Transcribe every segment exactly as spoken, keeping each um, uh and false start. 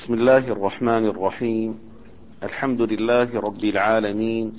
بسم الله الرحمن الرحيم. الحمد لله رب العالمين،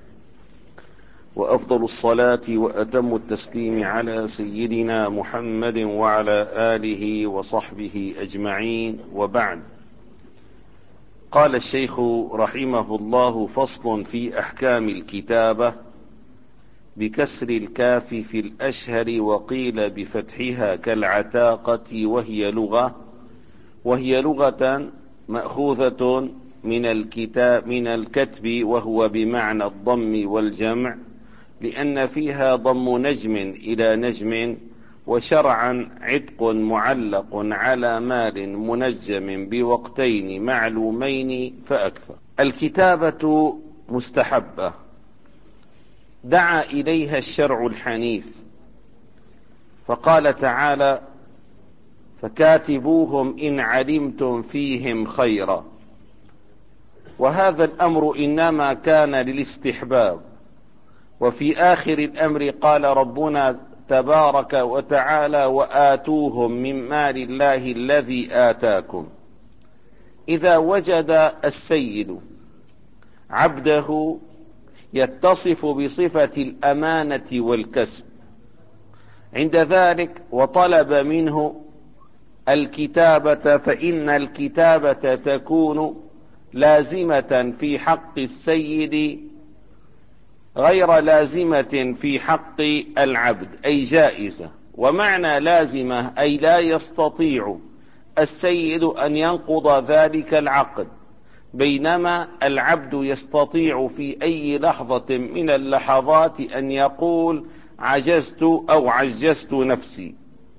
وأفضل الصلاة وأتم التسليم على سيدنا محمد وعلى آله وصحبه أجمعين، وبعد. قال الشيخ رحمه الله: فصل في أحكام الكتابة بكسر الكاف في الأشهر، وقيل بفتحها كالعتاقة، وهي لغة وهي لغة مأخوذة من الكتاب من الكتب، وهو بمعنى الضم والجمع، لأن فيها ضم نجم إلى نجم، وشرعا عتق معلق على مال منجم بوقتين معلومين فأكثر. الكتابة مستحبة دعا إليها الشرع الحنيف، فقال تعالى: فكاتبوهم إن علمتم فيهم خيرا. وهذا الأمر إنما كان للاستحباب. وفي آخر الأمر قال ربنا تبارك وتعالى: وآتوهم من مال الله الذي آتاكم. إذا وجد السيد عبده يتصف بصفة الأمانة والكسب عند ذلك وطلب منه الكتابة، فإن الكتابة تكون لازمة في حق السيد غير لازمة في حق العبد، أي جائزة. ومعنى لازمة أي لا يستطيع السيد أن ينقض ذلك العقد، بينما العبد يستطيع في أي لحظة من اللحظات أن يقول: عجزت أو عجزت نفسي.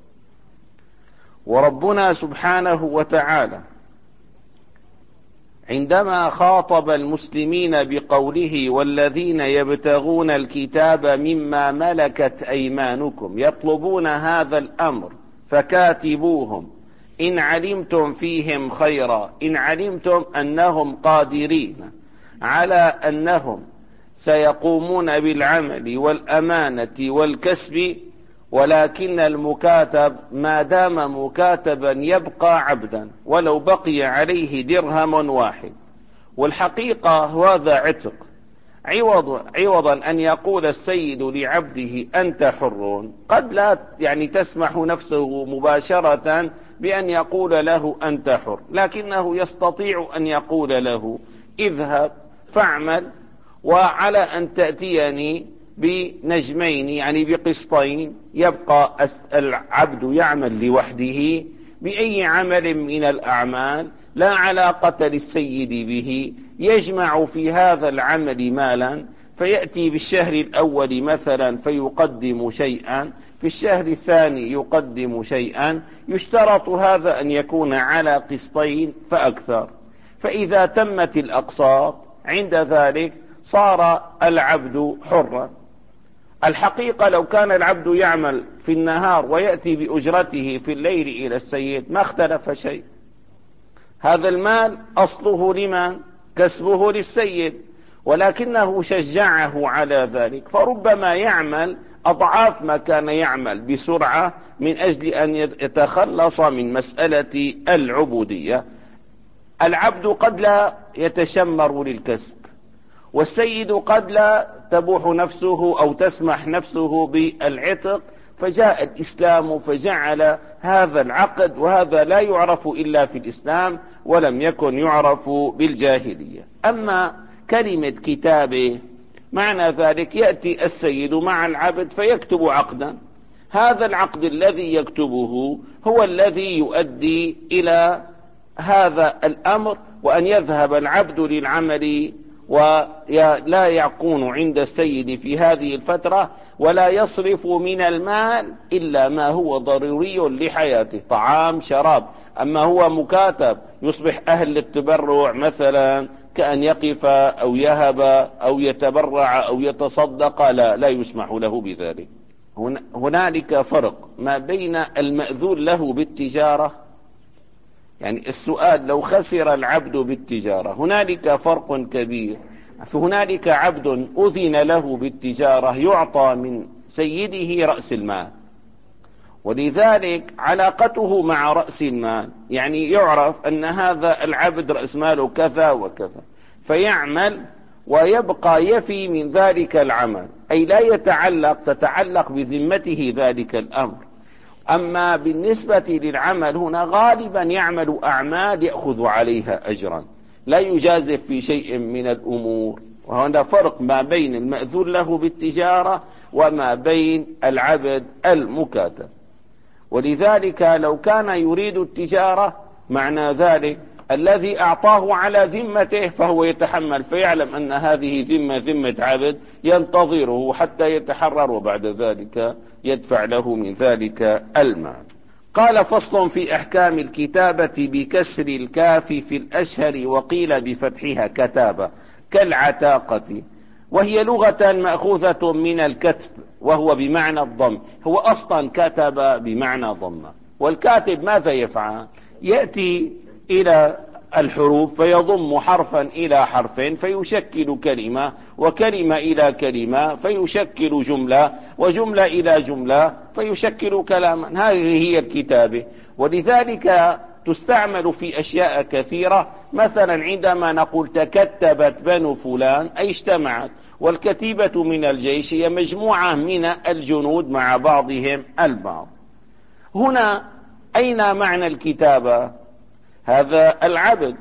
وربنا سبحانه وتعالى عندما خاطب المسلمين بقوله: والذين يبتغون الكتاب مما ملكت أيمانكم، يطلبون هذا الأمر، فكاتبوهم إن علمتم فيهم خيرا، إن علمتم أنهم قادرين على أنهم سيقومون بالعمل والأمانة والكسب، ولكن المكاتب ما دام مكاتبا يبقى عبدا ولو بقي عليه درهم واحد. والحقيقة هذا عتق، عوض عوضا أن يقول السيد لعبده: أنت حر، قد لا يعني تسمح نفسه مباشرة بأن يقول له أنت حر، لكنه يستطيع أن يقول له: اذهب فاعمل، وعلى أن تأتيني بنجمين يعني بقسطين. يبقى العبد يعمل لوحده بأي عمل من الأعمال لا علاقة للسيد به، يجمع في هذا العمل مالا، فيأتي بالشهر الأول مثلا فيقدم شيئا، في الشهر الثاني يقدم شيئا، يشترط هذا أن يكون على قسطين فأكثر. فإذا تمت الأقساط عند ذلك صار العبد حرا. الحقيقة لو كان العبد يعمل في النهار ويأتي بأجرته في الليل إلى السيد ما اختلف شيء. هذا المال أصله لمن؟ كسبه للسيد، ولكنه شجعه على ذلك، فربما يعمل أضعاف ما كان يعمل بسرعة من أجل أن يتخلص من مسألة العبودية. العبد قد لا يتشمر للكسب، والسيد قد لا تبوح نفسه أو تسمح نفسه بالعتق، فجاء الإسلام فجعل هذا العقد، وهذا لا يعرف إلا في الإسلام ولم يكن يعرف بالجاهلية. أما كلمة كتابه معنى ذلك يأتي السيد مع العبد فيكتب عقدا، هذا العقد الذي يكتبه هو الذي يؤدي إلى هذا الأمر، وأن يذهب العبد للعمل ولا يكون عند السيد في هذه الفترة، ولا يصرف من المال إلا ما هو ضروري لحياته، طعام شراب. أما هو مكاتب يصبح أهل للتبرع مثلا، كأن يقف أو يهب أو يتبرع أو يتصدق، لا لا يسمح له بذلك. هنالك فرق ما بين المأذون له بالتجارة، يعني السؤال لو خسر العبد بالتجارة هنالك فرق كبير. فهنالك عبد أذن له بالتجارة يعطى من سيده رأس المال، ولذلك علاقته مع رأس المال، يعني يعرف أن هذا العبد رأس ماله كذا وكذا، فيعمل ويبقى يفي من ذلك العمل، أي لا يتعلق تتعلق بذمته ذلك الأمر. أما بالنسبة للعمل هنا غالبا يعمل أعمال يأخذ عليها أجرا، لا يجازف في شيء من الأمور. وهنا فرق ما بين المأذون له بالتجارة وما بين العبد المكاتب. ولذلك لو كان يريد التجارة معنى ذلك الذي أعطاه على ذمته فهو يتحمل، فيعلم أن هذه ذمة ذمة عبد ينتظره حتى يتحرر، وبعد ذلك يدفع له من ذلك المال. قال: فصل في أحكام الكتابة بكسر الكاف في الأشهر، وقيل بفتحها كتابة، كالعتاقة، وهي لغة مأخوذة من الكتب وهو بمعنى الضم. هو أصلا كتب بمعنى ضم. والكاتب ماذا يفعل؟ يأتي إلى الحروف فيضم حرفا إلى حرف فيشكل كلمة، وكلمة إلى كلمة فيشكل جملة، وجملة إلى جملة فيشكل كلاما. هذه هي الكتابة. ولذلك تستعمل في أشياء كثيرة. مثلا عندما نقول تكتبت بنو فلان أي اجتمعت. والكتيبة من الجيش هي مجموعة من الجنود مع بعضهم البعض. هنا أين معنى الكتابة؟ هذا العبد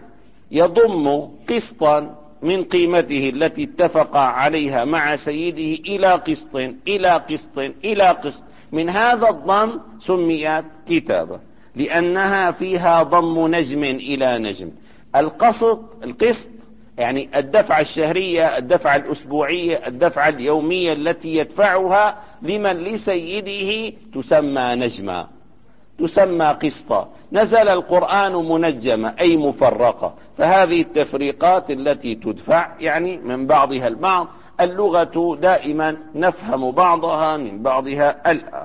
يضم قسطا من قيمته التي اتفق عليها مع سيده إلى قسط إلى قسط إلى قسط. من هذا الضم سميت كتابة لأنها فيها ضم نجم إلى نجم. القسط القسط يعني الدفعة الشهرية، الدفعة الأسبوعية، الدفعة اليومية التي يدفعها لمن لسيده تسمى نجما، تسمى قسطا. نزل القرآن منجمة أي مفرقة. فهذه التفريقات التي تدفع يعني من بعضها البعض. اللغة دائما نفهم بعضها من بعضها الآخر.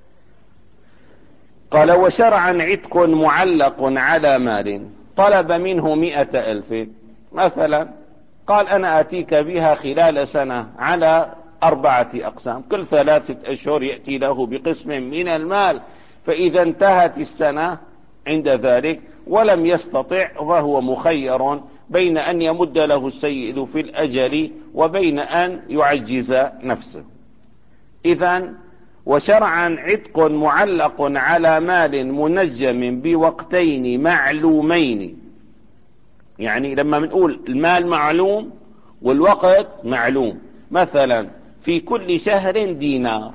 قال: وشرعا عتق معلق على مال، طلب منه مئة ألف مثلا، قال: أنا أتيك بها خلال سنة على أربعة أقسام، كل ثلاثة أشهر يأتي له بقسم من المال. فإذا انتهت السنة عند ذلك ولم يستطع فهو مخير بين أن يمد له السيد في الأجل وبين أن يعجز نفسه. إذن وشرعا عتق معلق على مال منجم بوقتين معلومين. يعني لما بنقول المال معلوم والوقت معلوم، مثلا في كل شهر دينار،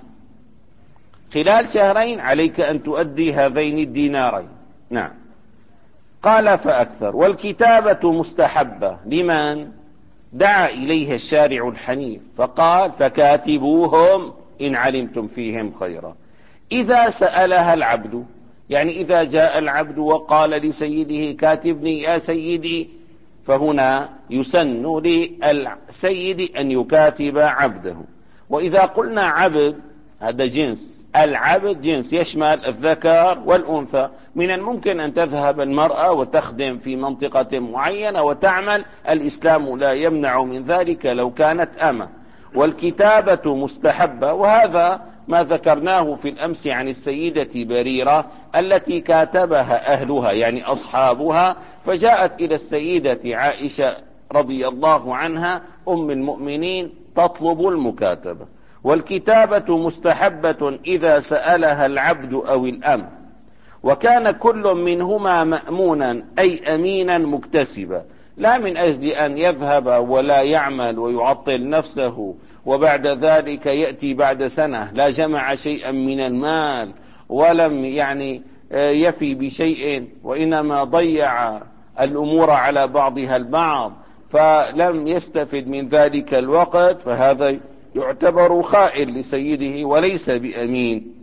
خلال شهرين عليك أن تؤدي هذين الدينارين. نعم. قال: فأكثر. والكتابة مستحبة لمن دعا إليها الشارع الحنيف فقال: فكاتبوهم إن علمتم فيهم خيرا. إذا سألها العبد، يعني إذا جاء العبد وقال لسيده: كاتبني يا سيدي، فهنا يسن للسيد أن يكاتب عبده. وإذا قلنا عبد هذا جنس، العبد جنس يشمل الذكر والأنثى. من الممكن أن تذهب المرأة وتخدم في منطقة معينة وتعمل، الإسلام لا يمنع من ذلك لو كانت أمة. والكتابة مستحبة، وهذا ما ذكرناه في الأمس عن السيدة بريرة التي كاتبها أهلها يعني أصحابها، فجاءت إلى السيدة عائشة رضي الله عنها أم المؤمنين تطلب المكاتبة. والكتابة مستحبة إذا سألها العبد أو الأم، وكان كل منهما مأمونا أي أمينا مكتسبا، لا من أجل أن يذهب ولا يعمل ويعطل نفسه وبعد ذلك يأتي بعد سنة لا جمع شيئا من المال ولم يعني يفي بشيء، وإنما ضيع الأمور على بعضها البعض فلم يستفد من ذلك الوقت، فهذا يعتبر خائن لسيده وليس بأمين.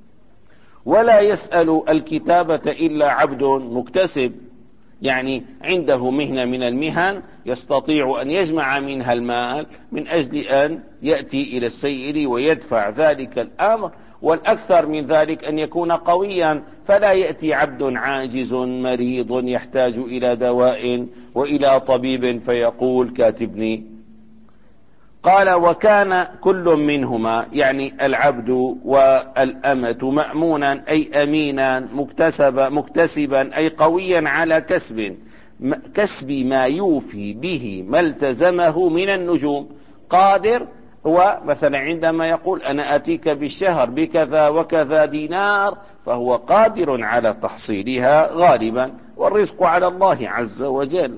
ولا يسأل الكتابة إلا عبد مكتسب، يعني عنده مهنة من المهن يستطيع أن يجمع منها المال من أجل أن يأتي إلى السيد ويدفع ذلك الأمر. والأكثر من ذلك أن يكون قويا، فلا يأتي عبد عاجز مريض يحتاج إلى دواء وإلى طبيب فيقول: كاتبني. قال وكان كل منهما يعني العبد والأمة مأمونا أي أمينا مكتسبا, مكتسبا أي قويا على كسب كسب ما يوفي به ما التزمه من النجوم. قادر هو مثلا عندما يقول أنا أتيك بالشهر بكذا وكذا دينار فهو قادر على تحصيلها غالبا، والرزق على الله عز وجل.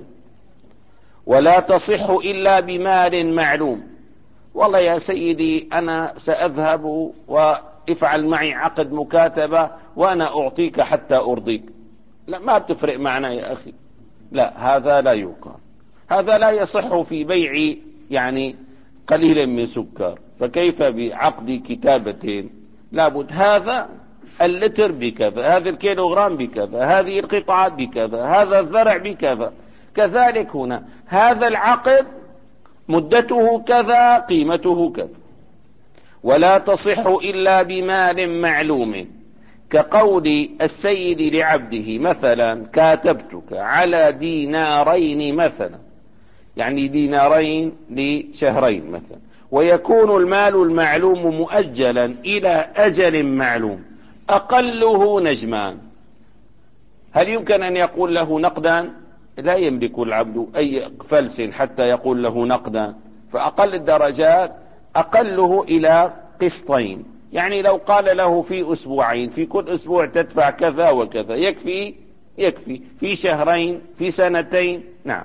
ولا تصح إلا بمال معلوم. والله يا سيدي أنا سأذهب وافعل معي عقد مكاتبة وأنا أعطيك حتى أرضيك، لا ما بتفرق معنا يا أخي، لا هذا لا يقال، هذا لا يصح في بيع يعني قليل من سكر، فكيف بعقد كتابتين؟ لابد هذا اللتر بكذا، هذا الكيلوغرام بكذا، هذه القطعة بكذا، هذا الزرع بكذا. كذلك هنا هذا العقد مدته كذا قيمته كذا. ولا تصح إلا بمال معلوم، كقول السيد لعبده مثلا كاتبتك على دينارين مثلا، يعني دينارين لشهرين مثلا، ويكون المال المعلوم مؤجلا إلى أجل معلوم أقله نجمان. هل يمكن أن يقول له نقدا؟ لا يملك العبد أي فلس حتى يقول له نقدا، فأقل الدرجات أقله إلى قسطين، يعني لو قال له في أسبوعين في كل أسبوع تدفع كذا وكذا يكفي يكفي، في شهرين في سنتين نعم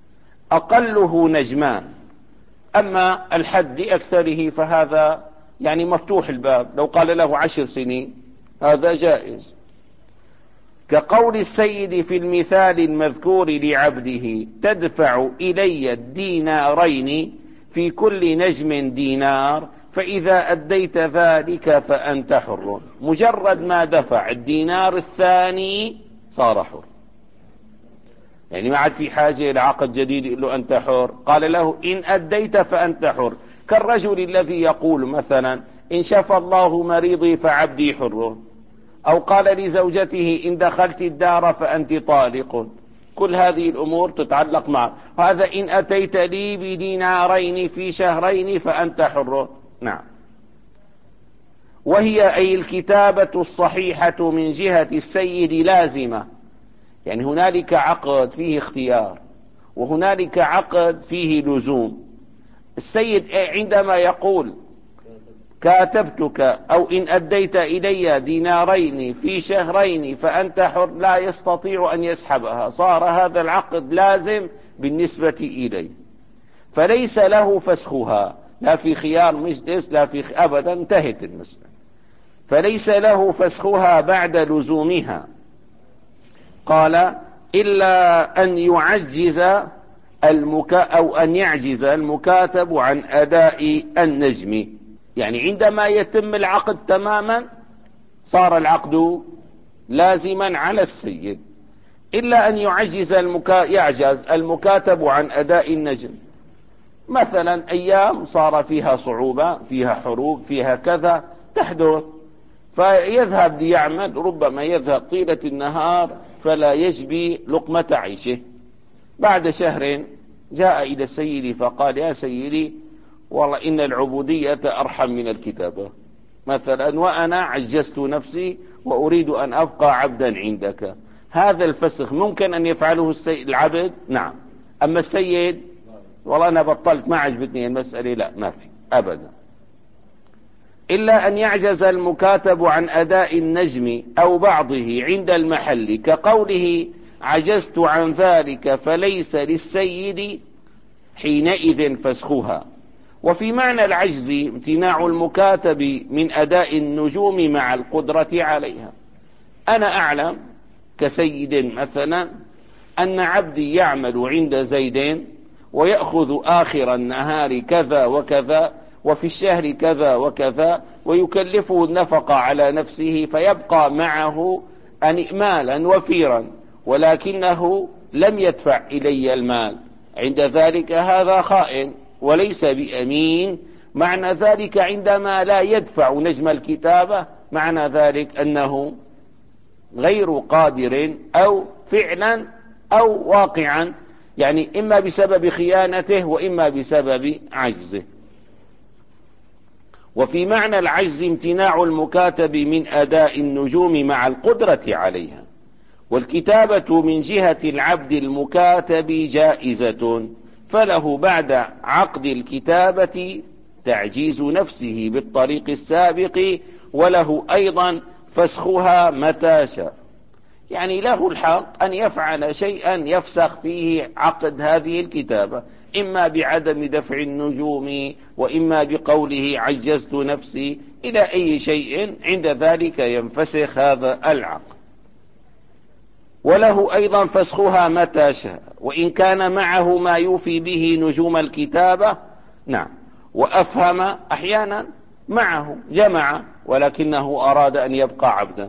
أقله نجمان. أما الحد لأكثره فهذا يعني مفتوح الباب، لو قال له عشر سنين هذا جائز. كقول السيد في المثال المذكور لعبده تدفع إلي الدينارين في كل نجم دينار فإذا أديت ذلك فأنت حر. مجرد ما دفع الدينار الثاني صار حر، يعني ما عاد في حاجة لعقد جديد يقول له أنت حر، قال له إن أديت فأنت حر. كالرجل الذي يقول مثلا إن شفى الله مريضي فعبدي حر، أو قال لزوجته إن دخلت الدار فأنت طالق. كل هذه الأمور تتعلق معه. هذا إن أتيت لي بدينارين في شهرين فأنت حر. نعم. وهي أي الكتابة الصحيحة من جهة السيد لازمة، يعني هنالك عقد فيه اختيار وهنالك عقد فيه لزوم. السيد عندما يقول كاتبتك أو إن أديت إلي دينارين في شهرين فأنت حر لا يستطيع أن يسحبها، صار هذا العقد لازم بالنسبة إليه، فليس له فسخها لا في خيار مجلس لا في خ... أبدا انتهت المسألة، فليس له فسخها بعد لزومها. قال إلا أن يعجز المكا أو أن يعجز المكاتب عن أداء النجم، يعني عندما يتم العقد تماما صار العقد لازما على السيد، إلا أن يعجز المكا... يعجز المكاتب عن أداء النجم. مثلا أيام صار فيها صعوبة فيها حروب فيها كذا تحدث، فيذهب ليعمل، ربما يذهب طيلة النهار فلا يجبي لقمة عيشه. بعد شهر جاء إلى السيد فقال يا سيدي والله إن العبودية أرحم من الكتابة مثلا، وأنا عجزت نفسي وأريد أن أبقى عبدا عندك. هذا الفسخ ممكن أن يفعله السيد العبد؟ نعم. أما السيد والله أنا بطلت ما عجبتني المسألة، لا ما في أبدا. إلا أن يعجز المكاتب عن أداء النجم أو بعضه عند المحل، كقوله عجزت عن ذلك فليس للسيد حينئذ فسخها. وفي معنى العجز امتناع المكاتب من أداء النجوم مع القدرة عليها. أنا أعلم كسيد مثلا أن عبدي يعمل عند زيدين ويأخذ آخر النهار كذا وكذا وفي الشهر كذا وكذا ويكلفه النفقة على نفسه فيبقى معه مالا وفيرا، ولكنه لم يدفع إلي المال، عند ذلك هذا خائن وليس بأمين. معنى ذلك عندما لا يدفع نجم الكتابة معنى ذلك أنه غير قادر أو فعلا أو واقعا، يعني إما بسبب خيانته وإما بسبب عجزه. وفي معنى العجز امتناع المكاتب من أداء النجوم مع القدرة عليها. والكتابة من جهة العبد المكاتب جائزة، فله بعد عقد الكتابة تعجيز نفسه بالطريق السابق، وله أيضا فسخها متى شاء. يعني له الحق أن يفعل شيئا يفسخ فيه عقد هذه الكتابة، إما بعدم دفع النجوم، وإما بقوله عجزت نفسي، إلى أي شيء عند ذلك ينفسخ هذا العقد. وله أيضا فسخها متى شاء، وإن كان معه ما يوفي به نجوم الكتابة. نعم. وأفهم أحيانا معه جمع ولكنه أراد أن يبقى عبدا.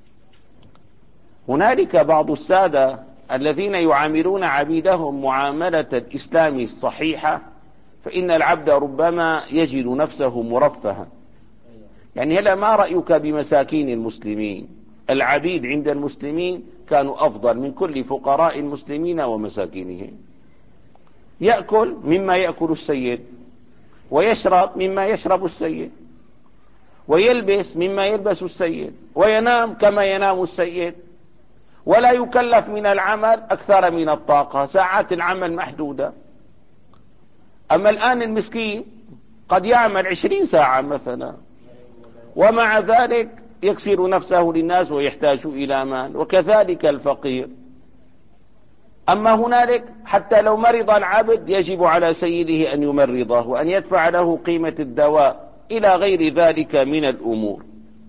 هنالك بعض السادة الذين يعاملون عبيدهم معاملة الإسلام الصحيحة، فإن العبد ربما يجد نفسه مرفها. يعني هلا ما رأيك بمساكين المسلمين؟ العبيد عند المسلمين كانوا أفضل من كل فقراء المسلمين ومساكينهم. يأكل مما يأكل السيد، ويشرب مما يشرب السيد، ويلبس مما يلبس السيد، وينام كما ينام السيد، ولا يكلف من العمل أكثر من الطاقة، ساعات العمل محدودة. أما الآن المسكين قد يعمل عشرين ساعة مثلا، ومع ذلك يكسر نفسه للناس ويحتاج إلى مال، وكذلك الفقير. أما هنالك حتى لو مرض العبد يجب على سيده أن يمرضه وأن يدفع له قيمة الدواء إلى غير ذلك من الأمور.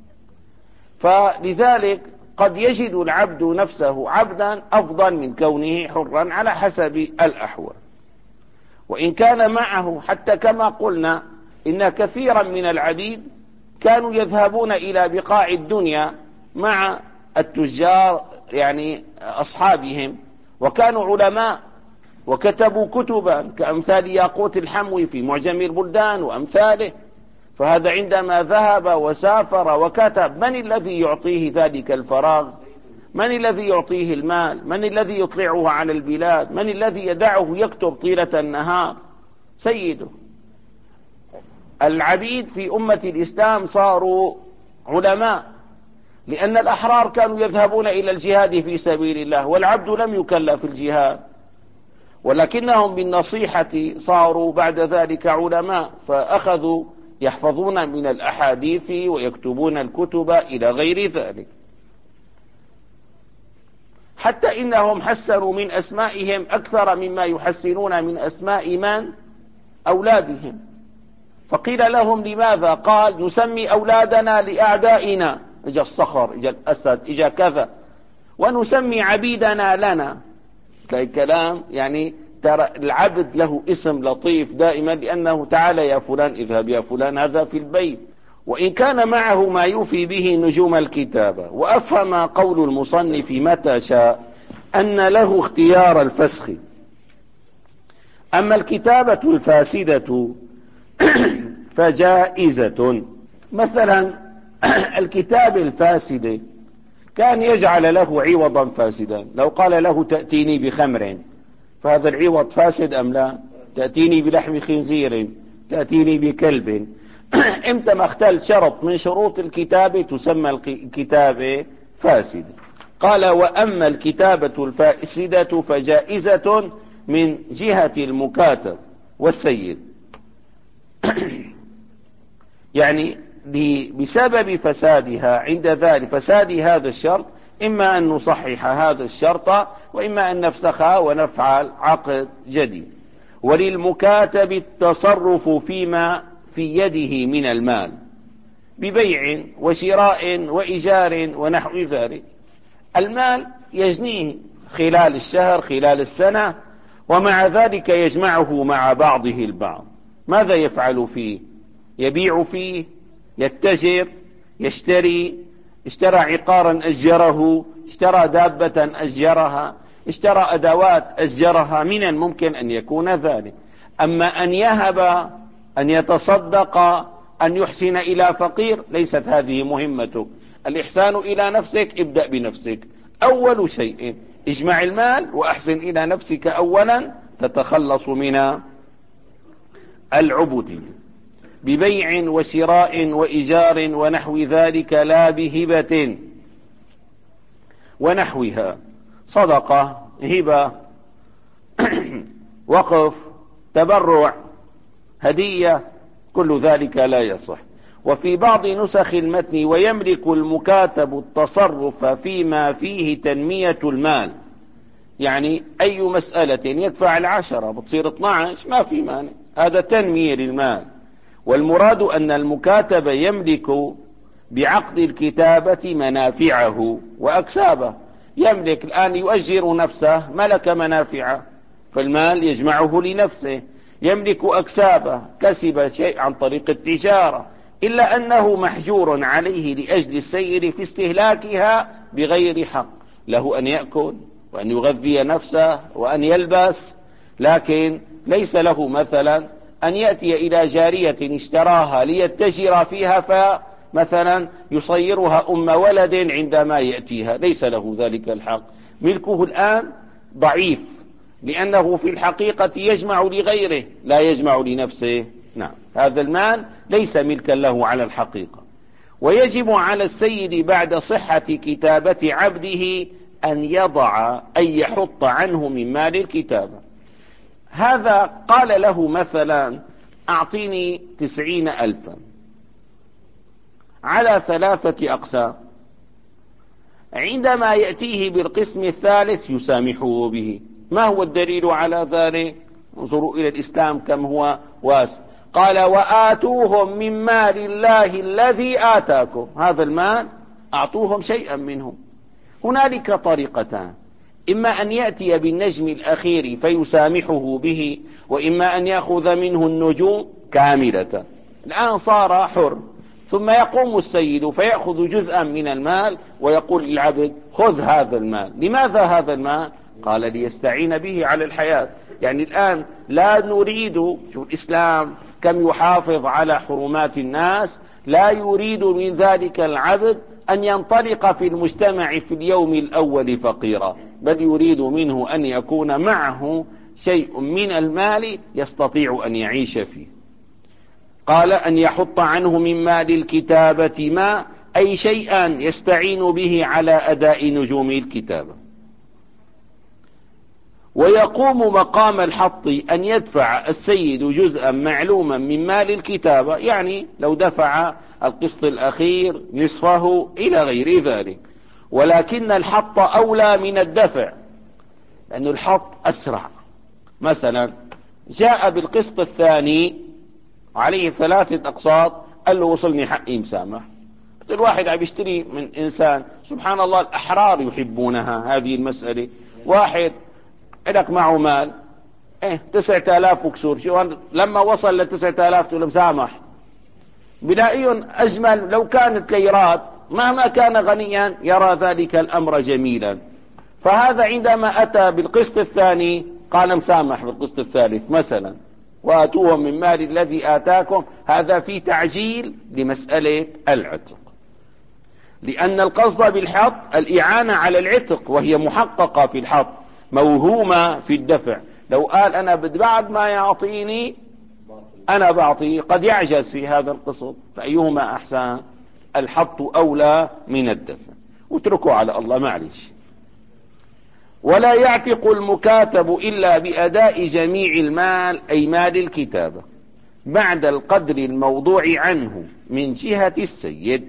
فلذلك قد يجد العبد نفسه عبدا أفضل من كونه حرا على حسب الأحوال. وإن كان معه، حتى كما قلنا إن كثيرا من العبيد كانوا يذهبون إلى بقاع الدنيا مع التجار، يعني أصحابهم، وكانوا علماء وكتبوا كتبا كأمثال ياقوت الحموي في معجم البلدان وأمثاله. فهذا عندما ذهب وسافر وكتب، من الذي يعطيه ذلك الفراغ؟ من الذي يعطيه المال؟ من الذي يطلعه على البلاد؟ من الذي يدعه يكتب طيلة النهار؟ سيده. العبيد في أمة الإسلام صاروا علماء، لأن الأحرار كانوا يذهبون إلى الجهاد في سبيل الله، والعبد لم يكلف الجهاد، ولكنهم بالنصيحة صاروا بعد ذلك علماء، فأخذوا يحفظون من الأحاديث ويكتبون الكتب إلى غير ذلك. حتى إنهم حسنوا من أسمائهم أكثر مما يحسنون من أسماء من؟ أولادهم. فقيل لهم لماذا؟ قال نسمي أولادنا لأعدائنا، إجا الصخر، إجا الأسد، إجا كذا، ونسمي عبيدنا لنا. تلاقي كلام يعني ترى العبد له اسم لطيف دائما، لأنه تعالى يا فلان، اذهب يا فلان، هذا في البيت. وإن كان معه ما يوفي به نجوم الكتابة. وأفهم قول المصنف متى شاء أن له اختيار الفسخ. أما الكتابة الفاسدة فجائزة. مثلا الكتاب الفاسد كان يجعل له عوضا فاسدا، لو قال له تأتيني بخمر، فهذا العوض فاسد أم لا؟ تأتيني بلحم خنزير، تأتيني بكلب. امتى ما اختل شرط من شروط الكتابة تسمى الكتابة فاسدة. قال وأما الكتابة الفاسدة فجائزة من جهة المكاتب والسيد. يعني بسبب فسادها، عند ذلك فساد هذا الشرط، إما أن نصحح هذا الشرط، وإما أن نفسخها ونفعل عقد جديد. وللمكاتب التصرف فيما في يده من المال ببيع وشراء وإيجار ونحو ذلك. المال يجنيه خلال الشهر، خلال السنة، ومع ذلك يجمعه مع بعضه البعض. ماذا يفعل فيه؟ يبيع فيه، يتجر، يشتري، اشترى عقارا أجره، اشترى دابة أجرها، اشترى أدوات أجرها، من الممكن أن يكون ذلك. أما أن يهب، أن يتصدق، أن يحسن إلى فقير، ليست هذه مهمتك. الإحسان إلى نفسك ابدأ بنفسك أول شيء، اجمع المال وأحسن إلى نفسك أولا، تتخلص من العبودية. ببيع وشراء وإيجار ونحو ذلك، لا بهبة ونحوها، صدقة، هبة، وقف، تبرع، هدية، كل ذلك لا يصح. وفي بعض نسخ المتن: ويملك المكاتب التصرف فيما فيه تنمية المال، يعني أي مسألة يدفع العشرة بتصير اثناعش ما في مانع، هذا تنمية للمال. والمراد أن المكاتب يملك بعقد الكتابة منافعه وأكسابه، يملك الآن، يؤجر نفسه، ملك منافعه، فالمال يجمعه لنفسه، يملك أكسابه، كسب شيء عن طريق التجارة، إلا أنه محجور عليه لأجل السير في استهلاكها بغير حق، له أن يأكل وأن يغذي نفسه وأن يلبس، لكن ليس له مثلا أن يأتي إلى جارية اشتراها ليتجر فيها فمثلا يصيرها أم ولد عندما يأتيها، ليس له ذلك الحق. ملكه الآن ضعيف، لأنه في الحقيقة يجمع لغيره لا يجمع لنفسه. نعم، هذا المال ليس ملكا له على الحقيقة. ويجب على السيد بعد صحة كتابة عبده أن يضع، أن يحط عنه من مال الكتابة. هذا قال له مثلا: أعطيني تسعين ألفا على ثلاثة أقسام، عندما يأتيه بالقسم الثالث يسامحه به. ما هو الدليل على ذلك؟ انظروا إلى الإسلام كم هو واسع. قال: وآتوهم من مال الله الذي آتاكم، هذا المال أعطوهم شيئا منه. هنالك طريقتان: إما أن يأتي بالنجم الأخير فيسامحه به، وإما أن يأخذ منه النجوم كاملة. الآن صار حر، ثم يقوم السيد فيأخذ جزءا من المال ويقول للعبد: خذ هذا المال. لماذا هذا المال؟ قال: ليستعين به على الحياة. يعني الآن لا نريد، شوف الإسلام كم يحافظ على حرمات الناس، لا يريد من ذلك العبد أن ينطلق في المجتمع في اليوم الأول فقيرا، بل يريد منه أن يكون معه شيء من المال يستطيع أن يعيش فيه. قال: أن يحط عنه من مال الكتابة ما، أي شيئا يستعين به على أداء نجوم الكتابة. ويقوم مقام الحط أن يدفع السيد جزءا معلوما من مال الكتابة، يعني لو دفع القسط الأخير نصفه إلى غير ذلك. ولكن الحط أولى من الدفع، لأن الحط أسرع. مثلا جاء بالقسط الثاني عليه ثلاثة أقساط، قال له: وصلني حقي مسامح. الواحد عم يشتري من إنسان، سبحان الله الأحرار يحبونها هذه المسألة. واحد لك معه مال ايه تسعة آلاف وكسور، شو لما وصل لتسعة آلاف تقول مسامح، بلاقيهم أجمل. لو كانت ليرات مهما كان غنيا يرى ذلك الأمر جميلا. فهذا عندما أتى بالقسط الثاني قال: مسامح بالقسط الثالث مثلا، وآتوهم من مال الذي آتاكم. هذا في تعجيل لمسألة العتق، لأن القصد بالحط الإعانة على العتق، وهي محققة في الحط، موهومة في الدفع. لو قال: أنا بعد ما يعطيني أنا بعطيه، قد يعجز في هذا القسط. فأيهما أحسن؟ الحط أولى من الدفع. واتركوا على الله، معلش. ولا يعتق المكاتب إلا بأداء جميع المال، أي مال الكتابة، بعد القدر الموضوع عنه من جهة السيد.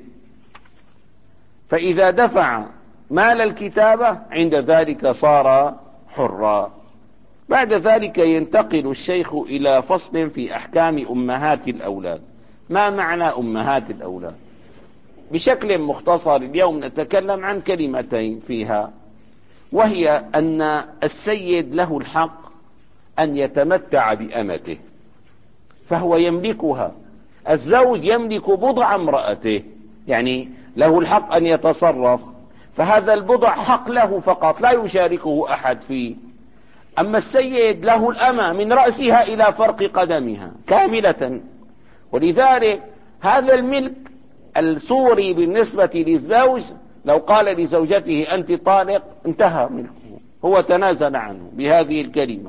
فإذا دفع مال الكتابة عند ذلك صار حرا. بعد ذلك ينتقل الشيخ إلى فصل في أحكام أمهات الأولاد. ما معنى أمهات الأولاد؟ بشكل مختصر اليوم نتكلم عن كلمتين فيها، وهي أن السيد له الحق أن يتمتع بأمته، فهو يملكها. الزوج يملك بضع امرأته، يعني له الحق أن يتصرف، فهذا البضع حق له فقط، لا يشاركه أحد فيه. أما السيد له الأمة من رأسها إلى فرق قدمها كاملة. ولذلك هذا الملك الصوري بالنسبة للزوج، لو قال لزوجته: أنت طالق، انتهى ملكه، هو تنازل عنه بهذه الكلمة.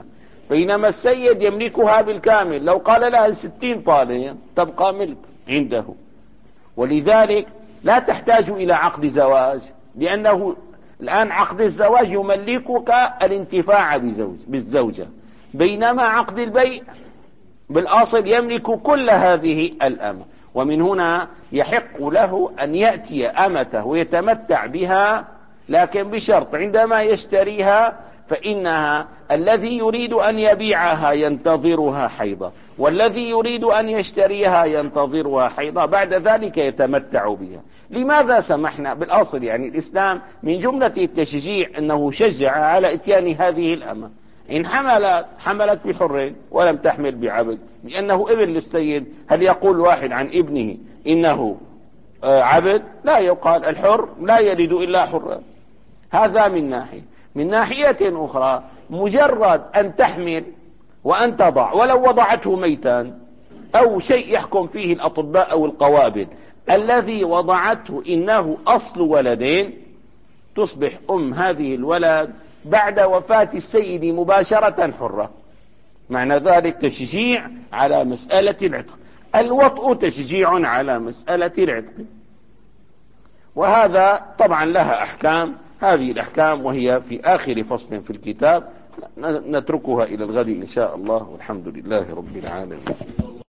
بينما السيد يملكها بالكامل. لو قال لها ستين طالية تبقى ملك عنده. ولذلك لا تحتاج إلى عقد زواج، لأنه الآن عقد الزواج يملكك الانتفاع بالزوجة، بينما عقد البيع بالأصل يملك كل هذه الأمة. ومن هنا يحق له أن يأتي أمته ويتمتع بها، لكن بشرط عندما يشتريها فإنها الذي يريد أن يبيعها ينتظرها حيضة، والذي يريد أن يشتريها ينتظرها حيضة، بعد ذلك يتمتع بها. لماذا سمحنا؟ بالأصل يعني الإسلام من جملة التشجيع أنه شجع على إتيان هذه الأمة. إن حملت حملت بحر ولم تحمل بعبد، لأنه ابن للسيد. هل يقول واحد عن ابنه إنه عبد؟ لا يقال. الحر لا يلد إلا حرا. هذا من ناحية. من ناحية أخرى مجرد أن تحمل وأن تضع، ولو وضعته ميتا أو شيء يحكم فيه الأطباء أو القوابل، الذي وضعته إنه أصل ولدين، تصبح أم هذه الولد بعد وفاة السيد مباشرة حرة. معنى ذلك تشجيع على مسألة العتق. الوطء تشجيع على مسألة العتق، وهذا طبعا لها أحكام. هذه الأحكام وهي في آخر فصل في الكتاب، نتركها إلى الغد إن شاء الله، والحمد لله رب العالمين.